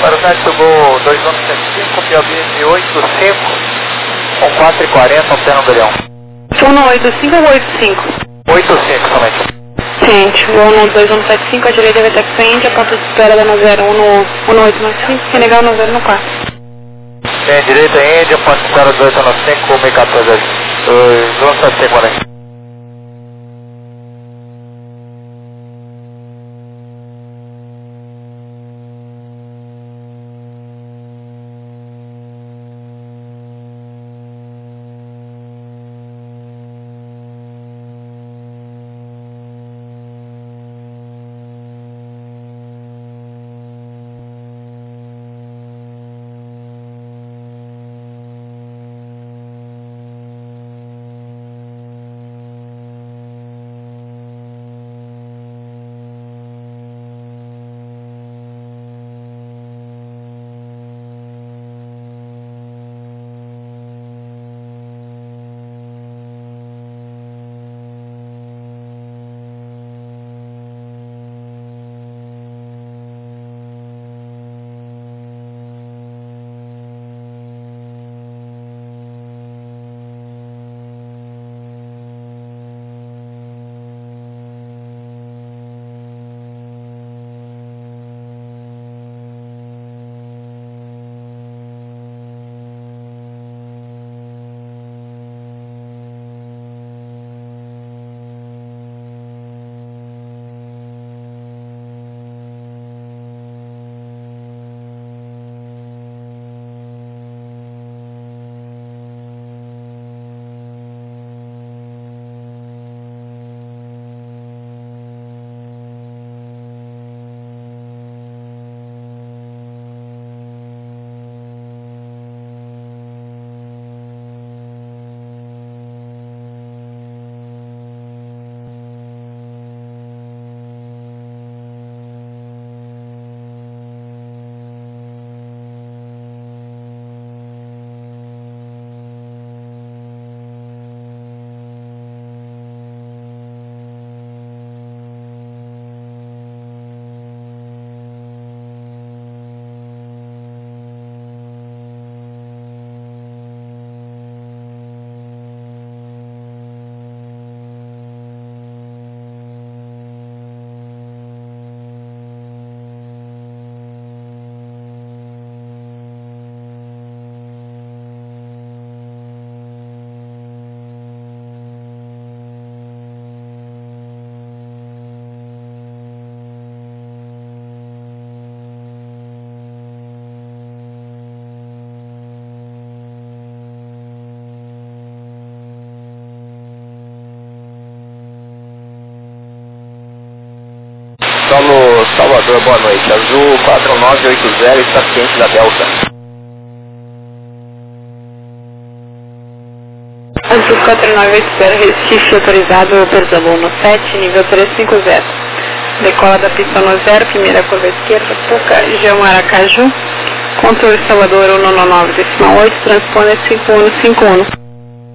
Aeronáutico do Gol 2175, Piauí 85, com 4h40, alternando o Galeão. 185 ou 85? 85 somente. Ciente, voo no 2175, a direita vai taxi Índia, ponto de espera da 1895, renegar o 90 no 4. Tem direita Índia, ponto de espera 1895, 614, 2175, né? Solo Salvador, boa noite. Azul 4980, está ciente da Delta. Azul 4980, Recife autorizado, Perzabuno 7, nível 350. Decola da pista no 0, primeira curva esquerda, Puca, João Aracaju. Controle Salvador 199,8, transponder 5151.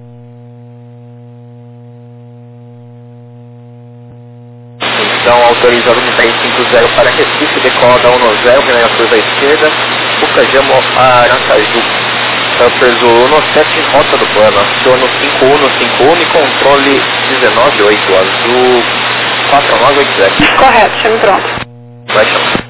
Então, autorizado no 350 para Recife, decola da 10, primeira curva esquerda, Pucajamo Aracaju. Peso 17, rota do plano, aciona 5151 e controle 198, azul 4980. Correto, chame pronto. Vai chamar.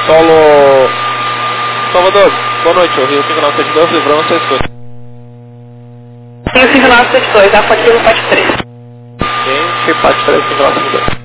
Solo... Salvador, boa noite, o Rio 5972, livrando 62. Rio 5972, Alfa Kilo, Pate 3. Gente, Pate 3, 5972.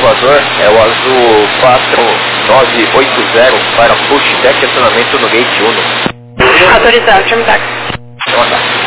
Salvador é o azul 4980 para pushback e acionamento no gate 1. Autorizado, chama o táxi. Chama táxi.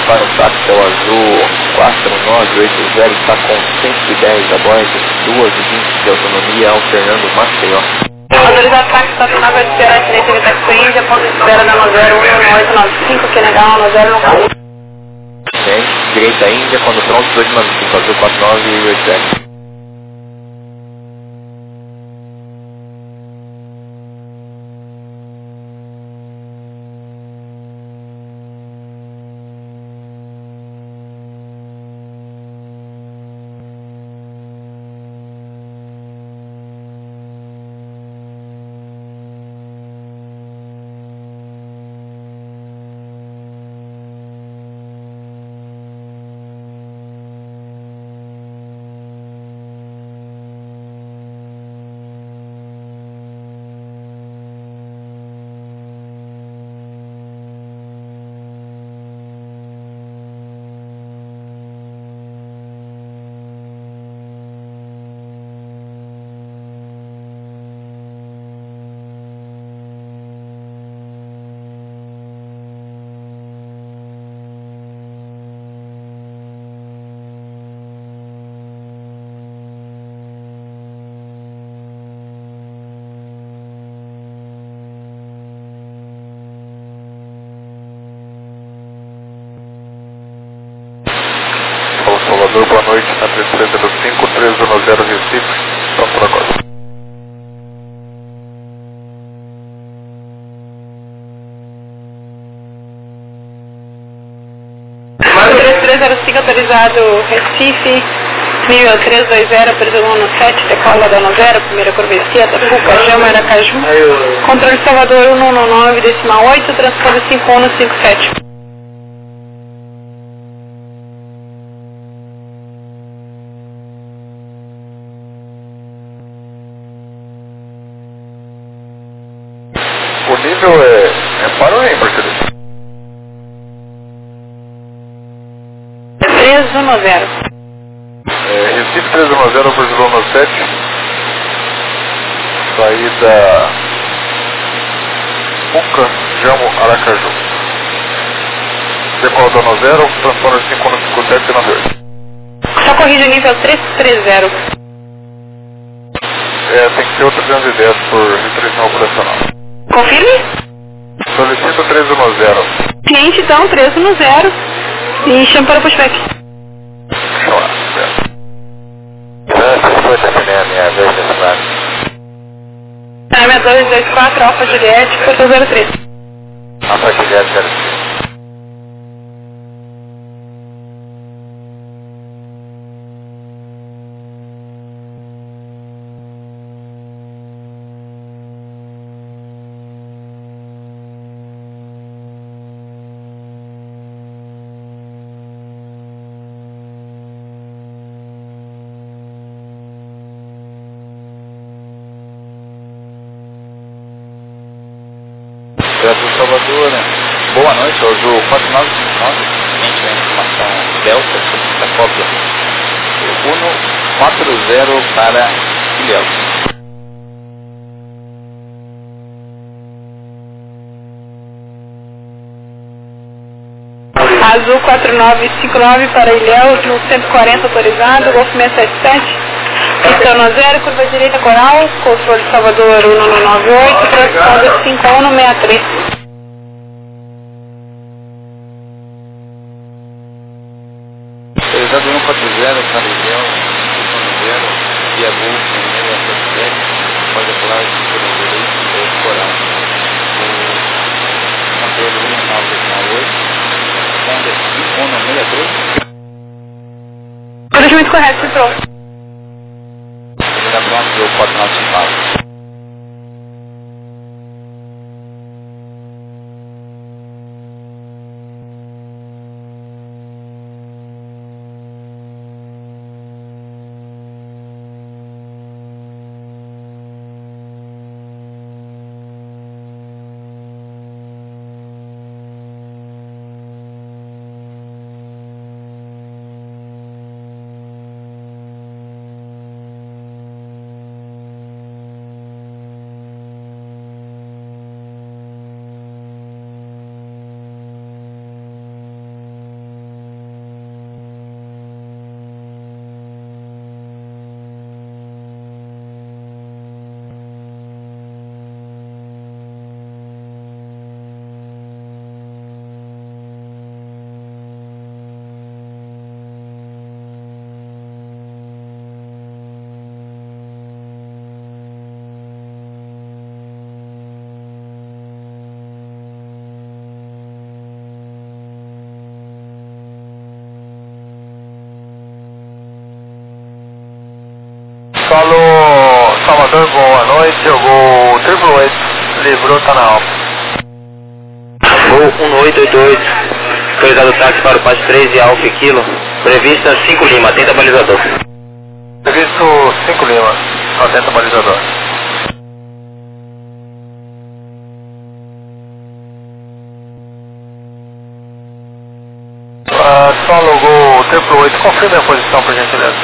para o táxi, é o azul 4980, está com 110 a bordo, 2h20 de autonomia, alternando Maceió. Autorizado táxi, estacionável à espera, acidente de táxi Índia, ponto de espera da 01895, que legal, 10 Bem, direita Índia, quando pronto, 295, azul 4980. Salvador, boa noite, na 3305, 310 Recife, pronto para agora. O 3305 autorizado Recife, nível 320, presumo 7, decola da 90, primeira curva esquerda, Puca, Jama, Aracaju. Controle Salvador 119, decimal 8, transponder 5157. O nível é para ou Mercedes? 310. Recife 310, Barcelona 7, saída Puca, Jamo, Aracaju. Decola da 90, transponder 5157 e 98. Só corrige o nível 330. Tem que ser o 310 por restrição operacional. Confirme? Solicito 310. Cliente então, 310. E chama para o pushback. Show, certo. AM 224, Alfa Juliette, Porto 03. Alfa Juliette 03. Salvador, né? Boa noite, Azul 4959, cliente da informação Delta, da cópia 140 para Ilhéus. Azul 4959 para Ilhéus, no 140 autorizado, Golf 677. Pistão no 0, curva direita Coral, controle Salvador 1198, transponder 5163. Autorizado 140 para Ilhéus, pistão no 0, via Golf 677, pode pular pelo direito Coral. O controle 1998, transponder 5163. Corrigimento correto, pronto. Está pronto, eu 4959. Salvador, boa noite, o voo 888, livrou, tá na alta. Voo 1888, autorizado o táxi para o passe 3 e Alfa Kilo, prevista 5 Lima, atenta balizador. Previsto 5 Lima, atenta balizador. Solo Gol 888, confirme a posição, por gentileza.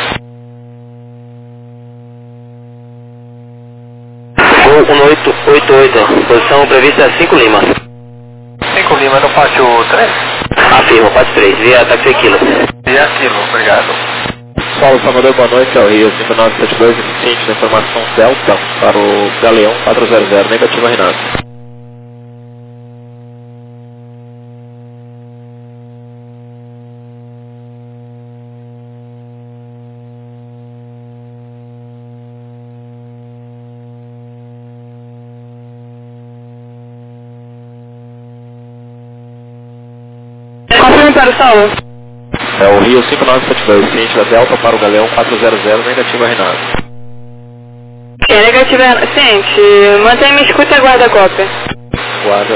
Gol 1888, posição prevista 5 Lima. 5 Lima no pátio 3? Afirma, passe 3, via táxi Kilo. E aquilo, obrigado. Solo Salvador, boa noite, é o Rio 5972, eficiente da informação Delta para o Galeão 400, negativa Renato. Confirme para o solo. É o Rio 5972, eficiente da Delta para o Galeão 400, negativa Renato. É negativa, ciente. Mantenha-me escuta e aguarda a cópia. Guarda.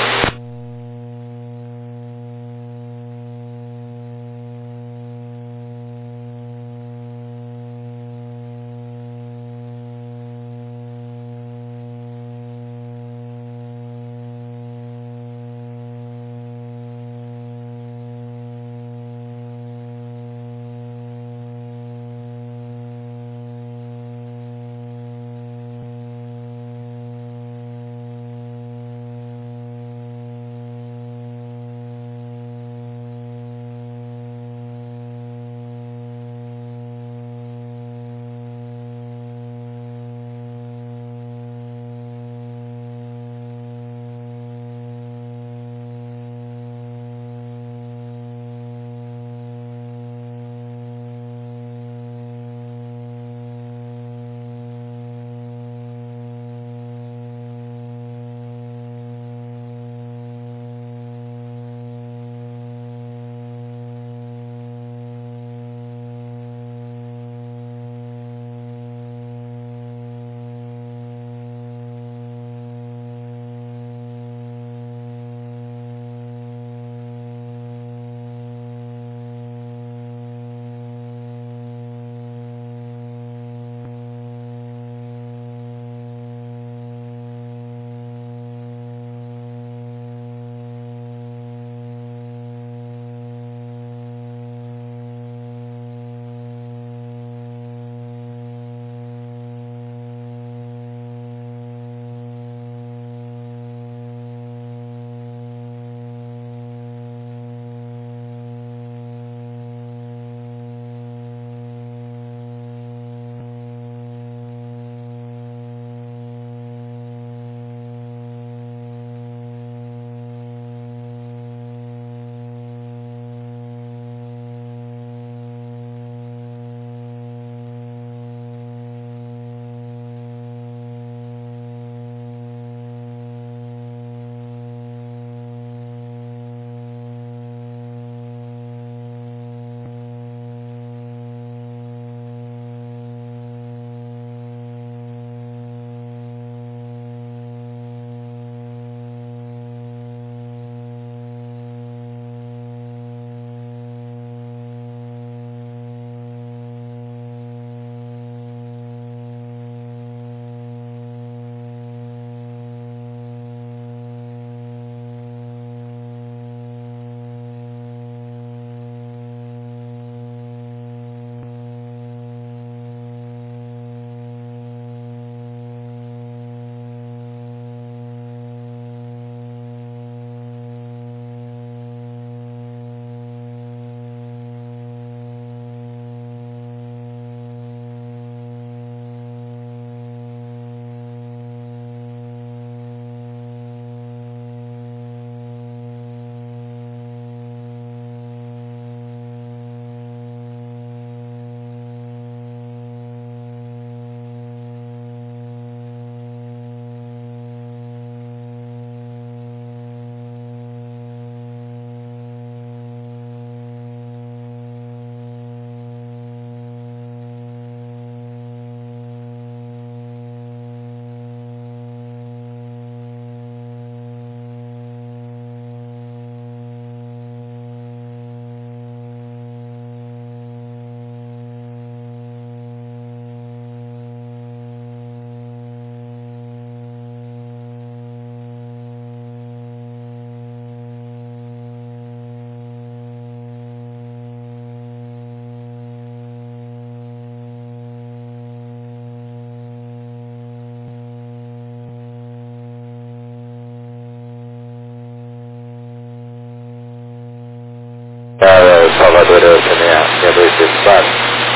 Salvador, eu também 6234.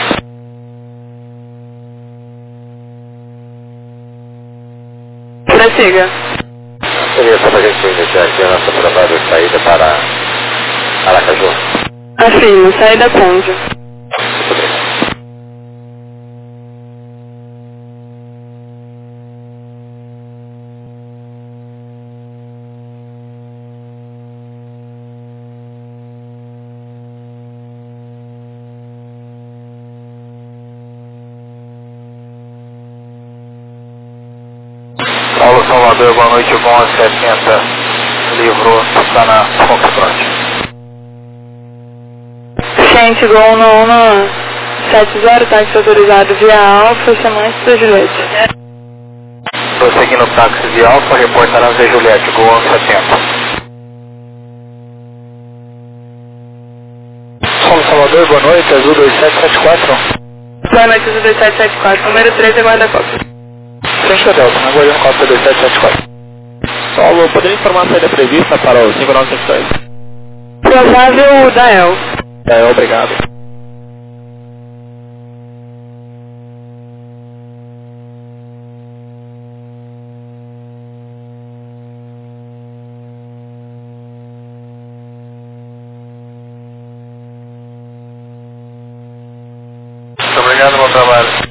Prossiga. Seria só para a gente iniciar aqui a nossa provável saída para Aracaju. Afirmo, saída Conde. Muito obrigado. Paulo Salvador, boa noite, com 1170, livrou, está na Foxtrot. Gente, Gol 170, táxi autorizado via Alfa, chamante da Juliette. Prosseguindo o táxi de Alfa, reporta na Zé Juliette, Gol 1170. Paulo Salvador, boa noite, Azul 2774. Boa noite, 2774, número 13, guarda-costas. Frente ao Delta, aguardando cópia 2774. Paulo, poderia informar a saída prevista para o 5972? Provável da El. Obrigado. Muito obrigado, bom trabalho.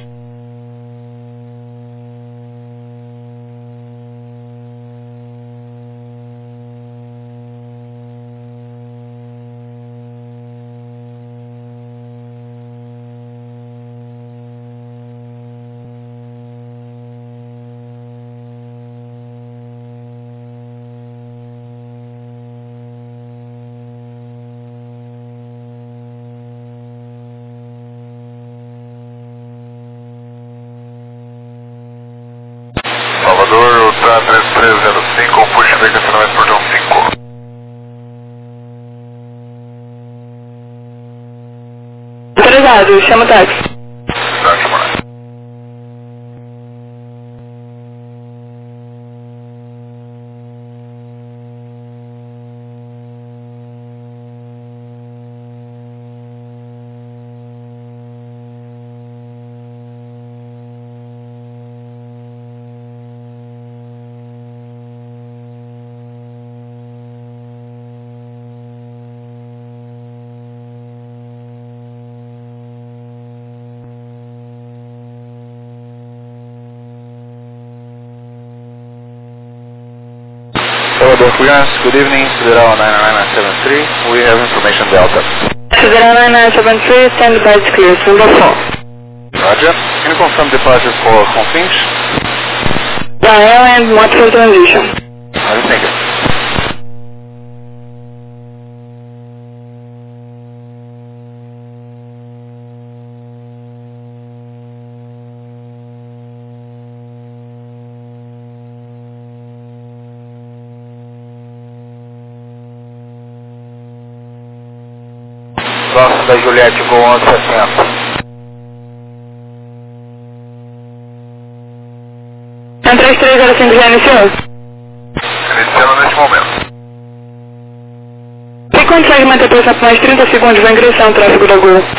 Salvador, Ultra 3305, push vem cancelamento portão 5. Autorizado, chama o táxi. Táxi, mano. Salvador Fluence, good evening, Federal 99973, we have information Delta. Federal 9973, stand by is clear, number 4. Roger, can you confirm departure for Confins? Da El and multiple transition. Thank you. Próximo da Juliette, Gol 1170. Então 3305 já iniciou? Iniciando neste momento. E consegue manter pressão por mais 30 segundos, vai ingressar um tráfego da Gol.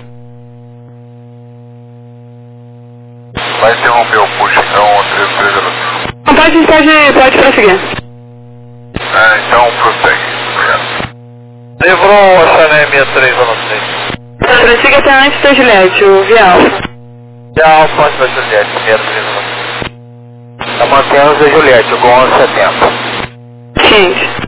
Vai interromper o push, então, 3305. Não, pode prosseguir. Então, prossegue. Obrigado. Levou a Chané 6316. Prossiga até antes da Juliette, o via Alfa. Já Alfa antes da Juliette, 6316. Tá mantendo a Juliette, o Gol 1170. Ciente.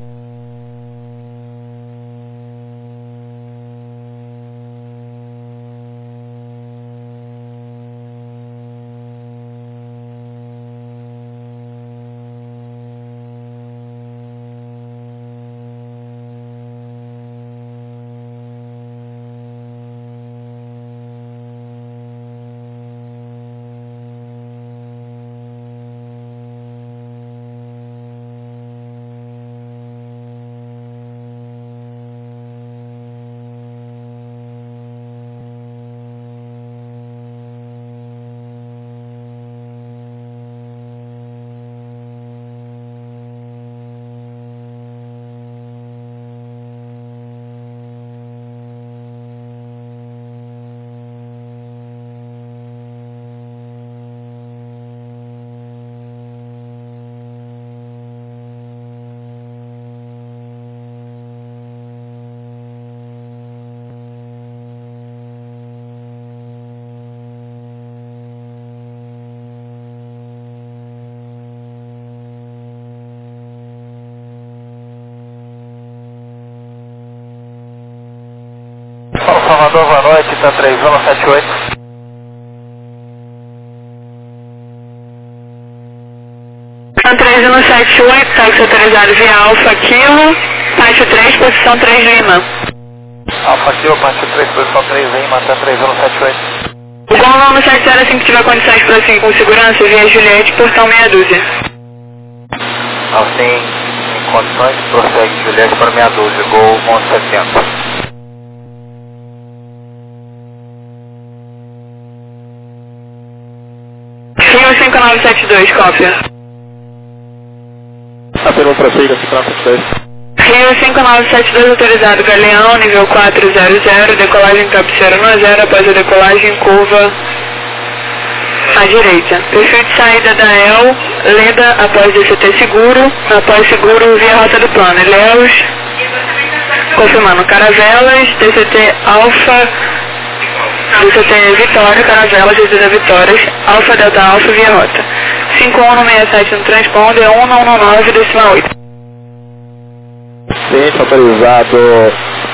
Salvador, boa noite, tá 3178. Tá 3178, táxi autorizado via Alfa Kilo, parte 3, posição 3 Lima. Alfa Kilo, parte 3, posição 3 Lima, tá 3178. O Gol no 70 assim que tiver condições para seguir com segurança, via Juliette, portão meia dúzia. Assim, em condições, prossegue Juliette para meia dúzia, Gol 1170. Rio 5972, cópia. Afirma prossiga, 5972. Rio 5972 autorizado, Galeão, nível 400, decolagem cabeceira no 0, após a decolagem curva à direita. Perfil de saída da EL, Leda após DCT seguro, após seguro via rota do plano. Ilhéus, confirmando, Caravelas, DCT Alfa, DCT Vitória, Caravelas, DCT Vitórias, Alfa Delta Alfa via rota. 5167 no transponder, 119 decimal 8. Sim, autorizado.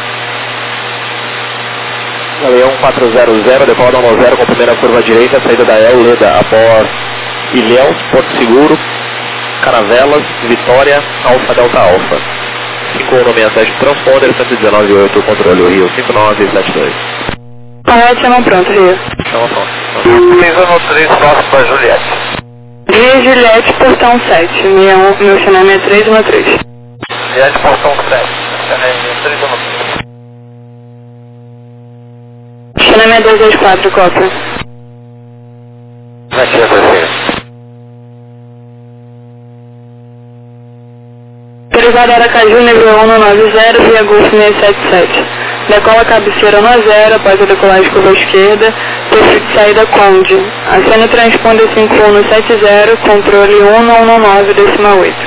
Galeão 400, decola da 10 com primeira curva à direita, saída da El, Leda após Ilhéus, Porto Seguro, Caravelas, Vitória, Alfa Delta Alfa. 5167 transponder, 119.8, controle Rio 5972. Correto, chama pronto, Rio. Chama pronto. Pisando 3, próximo para Juliette. Via Juliette, portão 7, meu chanel é 313. Juliette, portão 7, Chanel 313. Chanel é 224, cópia. Aqui é terceira. Autorizado Aracaju, nível 190, via Golf 677. Decola cabeceira no 0, após a decolagem curva à esquerda, perfil de saída Conde. Acena transponder 5170, controle 119, decimal 8.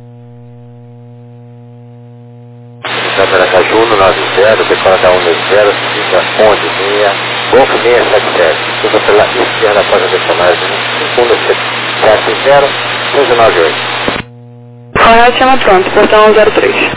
Aracaju, 190, decola da 190, fica onde? Golf 677. Fica pela esquerda após a decolagem, 5170, 198. Correto, chama pronto, portão 03.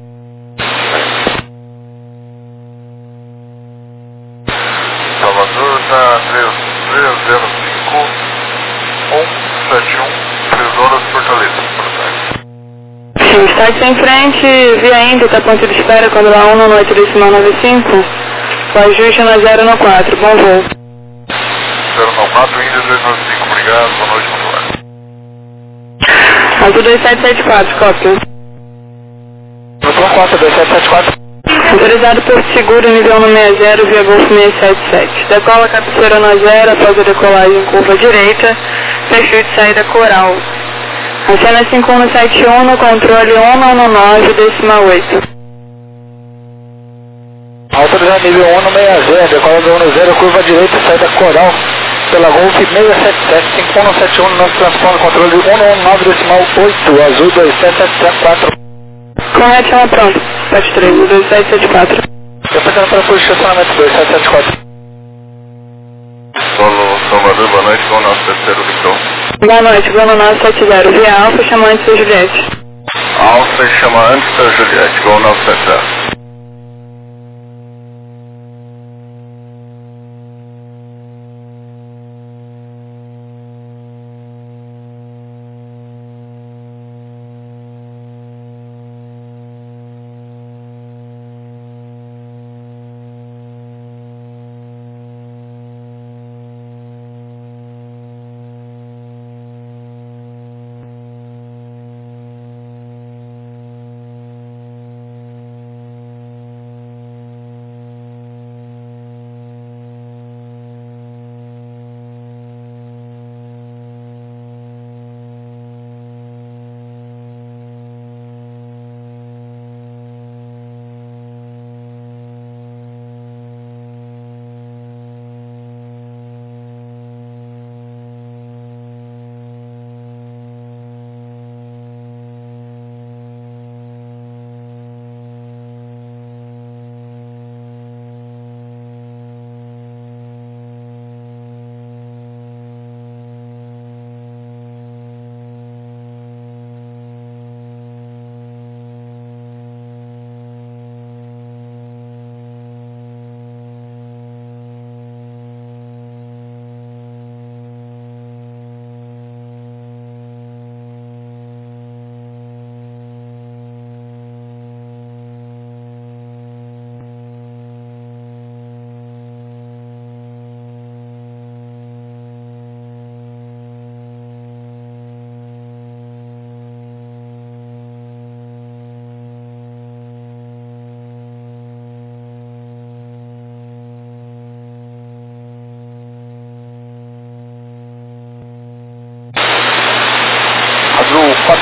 Salvador tá 305 171 3 horas Fortaleza, Fortaleza. Sim, estádio em frente, via Inter, tá ponto de espera, quando lá 1 noite decimal 95. O ajuste na 094, bom voo. 094 Índia 295, obrigado, boa noite, Montuário. Azul 2774, cópia. Plantão 4, 2774. Autorizado Porto Seguro, nível 160, via Golf 677. Decola cabeceira no 0, após a decolagem curva direita, perfil de saída Coral. Acena 5171 no controle 119, decimal 8. Autorizado nível 160, decola do 10, curva direita, saída Coral, pela Golf 677, 5171 no nosso transponder, controle 119, decimal 8, azul 27774. Correto, chama pronto. 73, 2774. Representando para o estacionamento 2774. Solo Salvador, boa noite, vamos ao nosso terceiro Victor. Boa noite, Bruno 970, via Alfa, chamante da Juliette. Alfa chama antes da Juliette, Gol 970.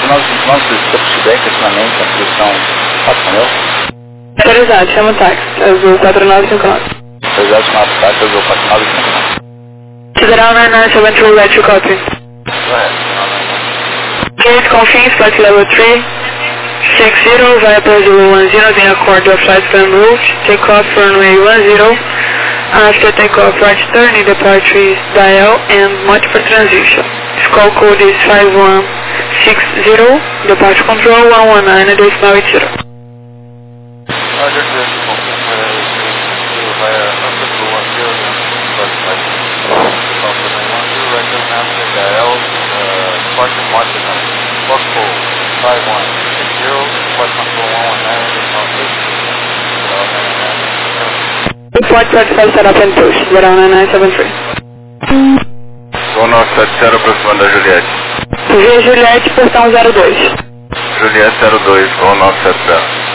nós solicitamos feedback, acionamento, instrução, faça com eu. Autorizado, chama o táxi, azul 4959. Autorizado, chamar o táxi, azul 4959. Federal 9972, let you copy. Gate Confins, flight level 3, 60, via Brazil 10, then accord your flight plan route, take off for runway 10, after takeoff right turn in departure is dial and multiple transition. Call code is 5160, departure control 119, decimal 80. Roger, this Confins via Brazil 10, flight flight. Call for 910, right turn after dial, departure multiple, call code 5160, flight control 119, decimal 80. Flight 35 set up and push, Federal 9973. Voo 970 aproximando da Juliette. Via Juliette, portão 02. Juliette 02, voo 970.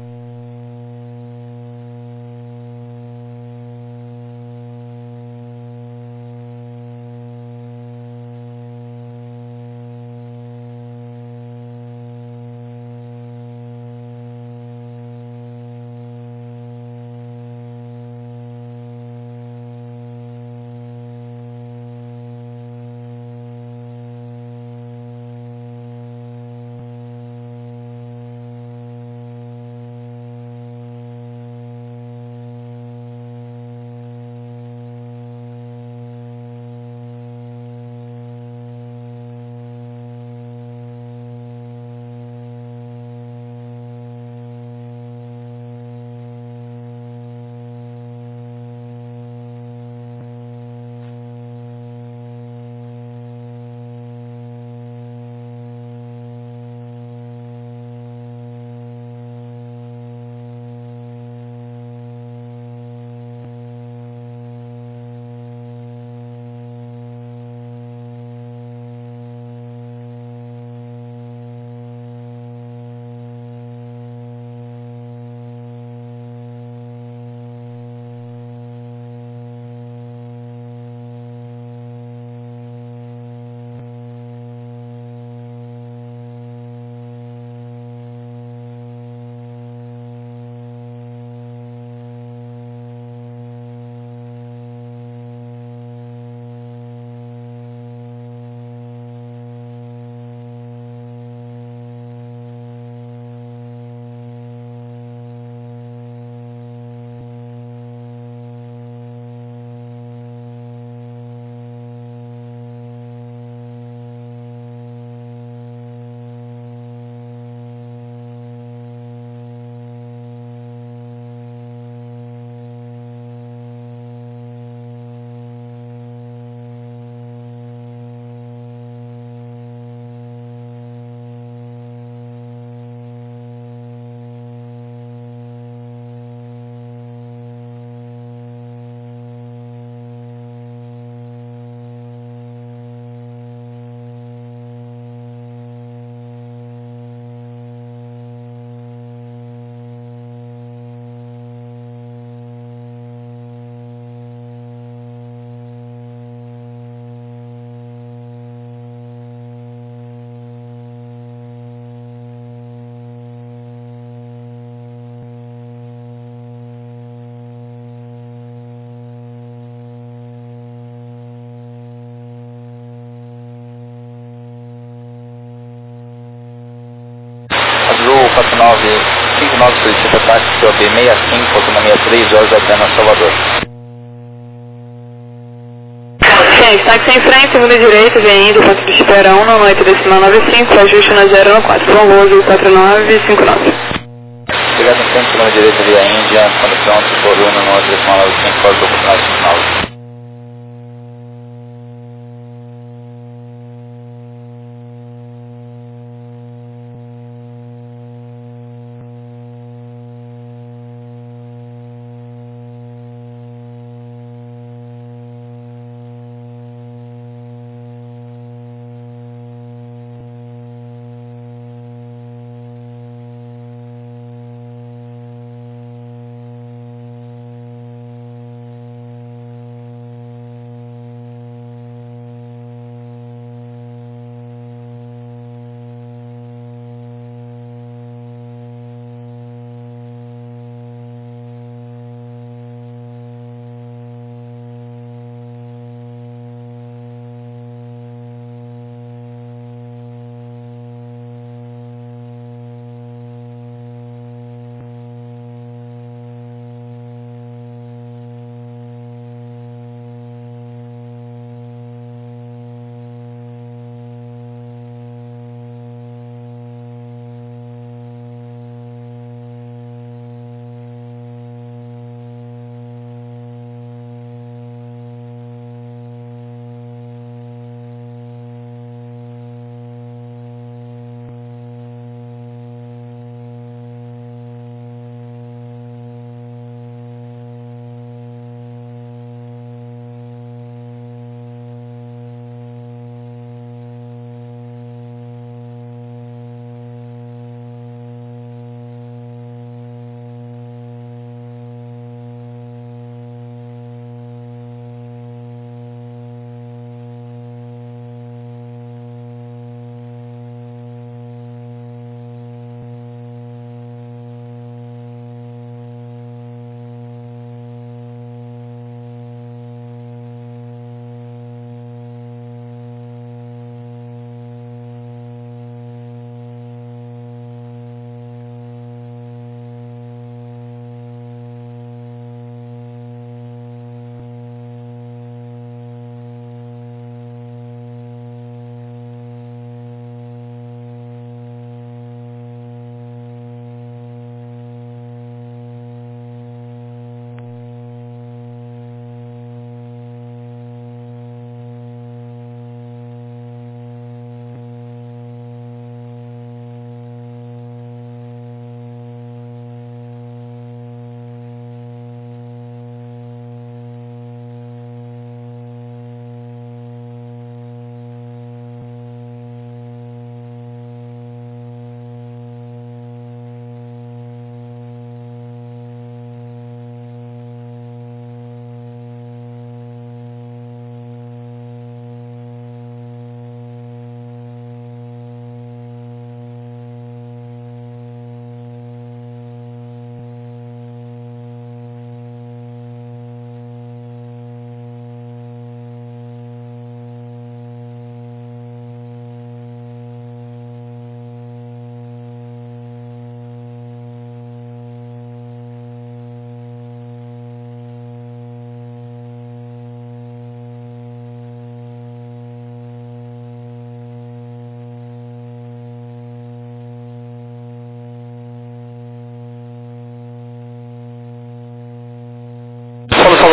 Azul 59 solicita táxi POB 65, autonomia 3 horas até na Salvador. Gente, táxi em frente, segunda direita, vem indo, ponto de espera 1, no 8 decimal 95, ajuste na 014, vão voo azul 4959. Chegada em frente, segunda direita via Índia, quando pronto, por 1 no 8 decimal 95, pode ocupacional 59.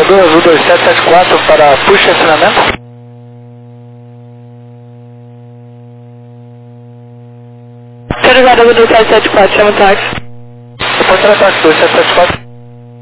Azul 2774 para puxa acionamento. Autorizado Azul 2774, chama o táxi. Depois para táxi 2774.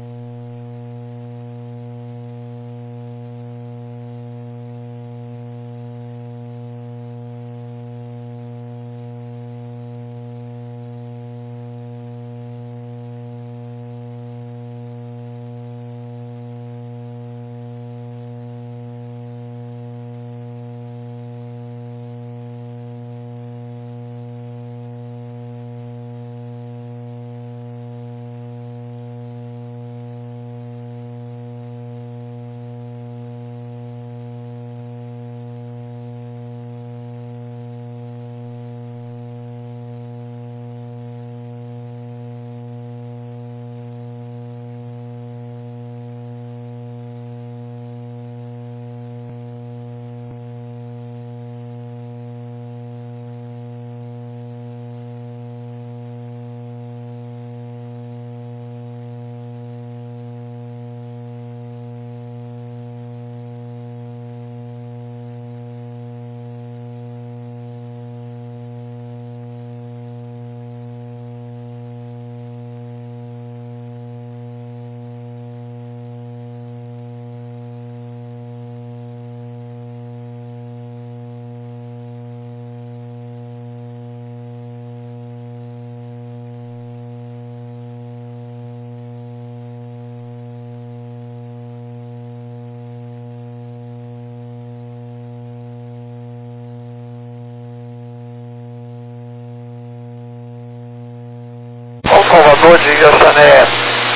Salvador de Iaçané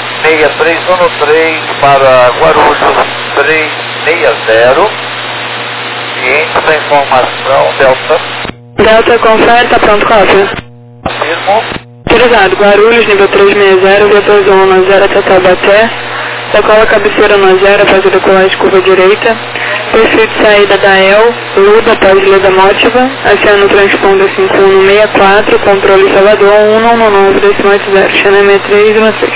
6313 para Guarulhos 360. Ciente da informação, Delta. Delta, confere, tá pronto, cópia. Afirmo. Autorizado, Guarulhos, nível 360, vetor 110 até Taubaté. Decola cabeceira no 0 após a decolagem curva direita. Perfil de saída da EL, Luda após Leda Mótiva. Aciona o transponder 5164, controle Salvador 1119.80, Xanamé 313.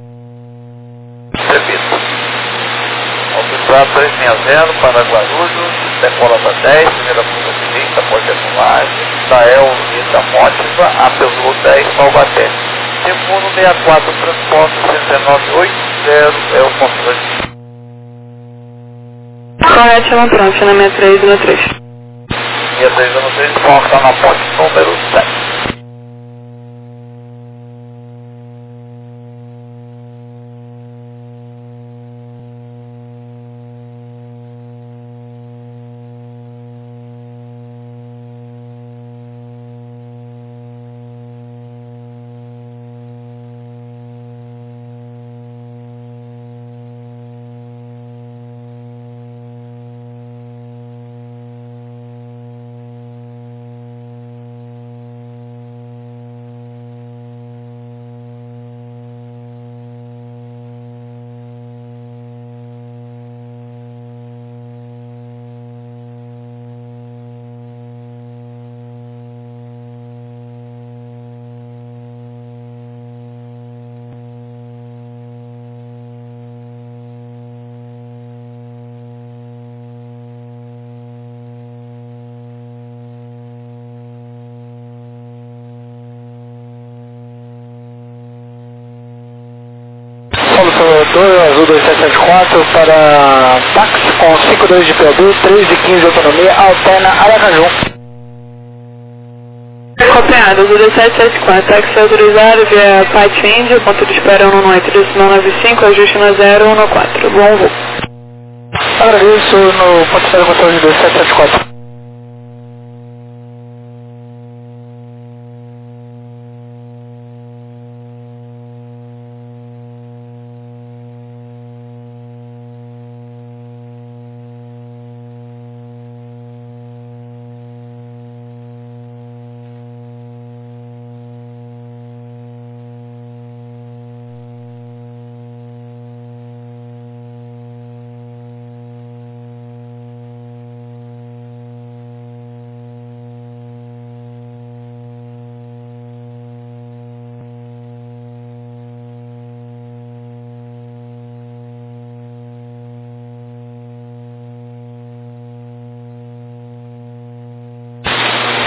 Repito. Autorizado 360 para Guarulhos, decola da 10, primeira curva direita após decolagem. Da EL, Leda Mótiva, APU 10, Taubaté. Segundo 64, transporte 6980 é o controle. Correto, chama pronto, Xanamé 313. 6313, foca na ponte número 7. Salvador, Azul 2774 para táxi com 52 de POB, 3 e 15 de autonomia, alterna Aracaju. Copiado, Azul 2774, táxi autorizado via Pate Índio, ponto de espera 198, 95, ajuste na 014. Bom voo. Agradeço no ponto de espera controle de 2774.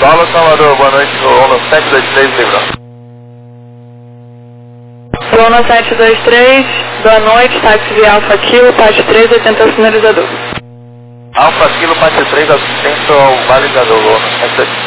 Paulo Salvador, boa noite, Ono 723, Livrão. Ono 723, boa noite, táxi de Alfa Kilo, parte 3, atento ao sinalizador. Alfa Kilo, parte 3, assistência ao balizador, Ono 723.